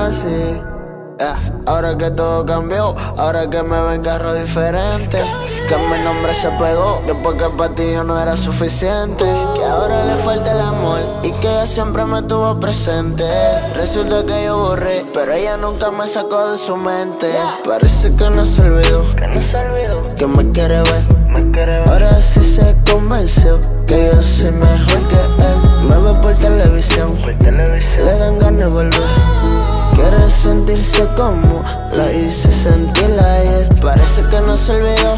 así. Ahora que todo cambió, ahora que me ven carro diferente, que mi nombre se pegó después que para ti yo no era suficiente, que ahora le falta el amor y que ella siempre me tuvo presente. Resulta que yo borré, pero ella nunca me sacó de su mente. Parece que no se olvidó, que me quiere ver. Ahora sí se convenció que yo soy mejor que él. Me ve por televisión, le dan ganas de volver. Quiere sentirse como la hice sentir ayer. Parece que no se olvidó,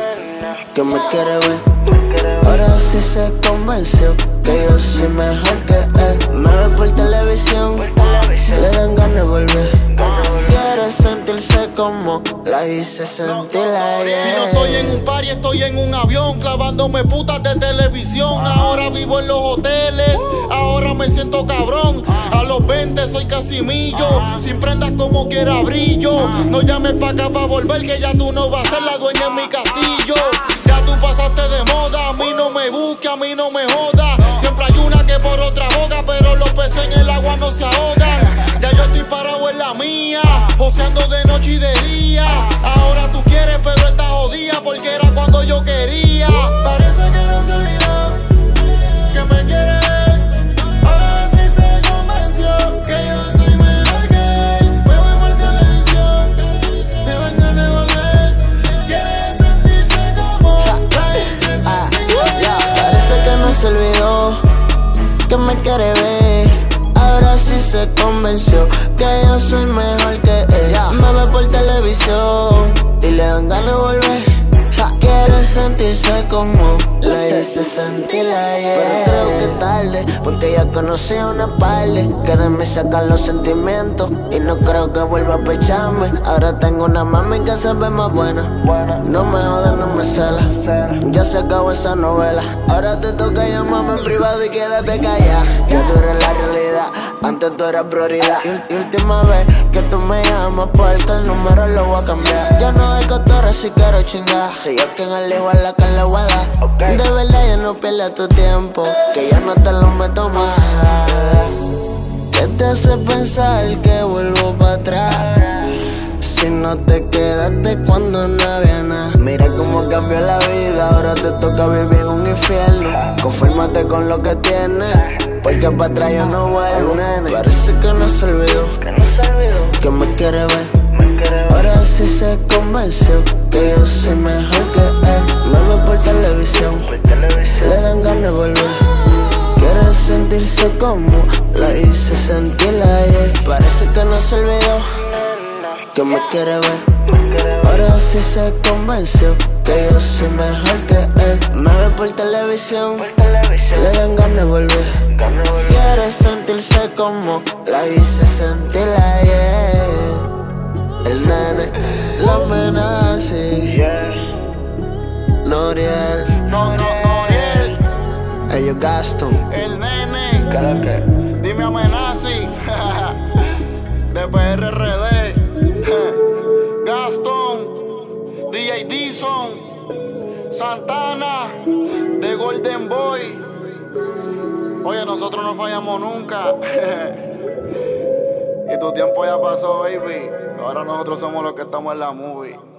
que me quiere ver. Ahora sí se convenció que yo soy mejor que él. Me ve por televisión, le dan ganas de volver. Quiere sentirse como la hice sentir ayer. Si no estoy en un party, estoy en un avión, clavándome putas de televisión. Ahora vivo en los hoteles, ahora me siento cabrón. A los 20 soy Casimillo, sin prendas como quiera brillo. No llames pa' acá pa' volver, que ya tú no vas a ser la dueña en mi castillo. Ya tú pasaste de moda, a mí no me busques, a mí no me jodas. Siempre hay una que por otra boga, pero los peces en el agua no se ahogan. Ya yo estoy parado en la mía, joseando de noche y de día. Ahora tú quieres, pero estás jodida, porque era cuando yo quería. Parece que no se olvidó que me quiere ver. Ahora sí se convenció que yo soy mejor que él. Me voy por televisión, me van ganas de volver. Quiere sentirse como la hice sentir ayer. Parece que no se olvidó, que me quiere ver. Ahora sí se convenció que yo soy mejor que ella. Me ve por televisión y le dan ganas de volver. Quiere sentirse como la hice sentir ayer. Pero creo que tarde, porque ya conocí a una parte que de mí sacan los sentimientos. Y no creo que vuelva a pecharme. Ahora tengo una mami que se ve más buena. No me jodas, no me cela. Ya se acabó esa novela. Ahora te toca llamarme en privado y quédate callada. Ya tú eres la realidad, antes tú eras prioridad. Y última vez que tú me llamas, porque el número lo voy a cambiar. Ya no hay cotorra si quiero chingar. Soy yo quien elijo a la que le voy a dar. De verdad ya no pierdas tu tiempo, que ya no te lo meto más. ¿Qué te hace pensar que vuelvo para atrás? Si no te quedaste cuando no había nada. Mira cómo cambió la vida, ahora te toca vivir en un infierno. Confórmate con lo que tienes, porque para atrás yo no vuelvo, nene. Parece que no se olvidó, que me quiere ver. Ahora sí se convenció que yo soy mejor que él. Me ve por televisión, le dan ganas de volver. Quiere sentirse como la hice sentir ayer. Parece que no se olvidó, que me quiere ver. Ahora sí se convenció que yo soy mejor que él. Me ve por televisión, le dan ganas de volver. Quiere sentirse como la hice sentir ayer. El nene, la amenaza, Noriel, Noriel, ellos Gaston, el nene, ¿qué que? dime Amenazi, de PRRD, Gaston, DJ Dison, Santana, de Golden Boy. Oye, nosotros no fallamos nunca. Y tu tiempo ya pasó, baby. Ahora nosotros somos los que estamos en la movie.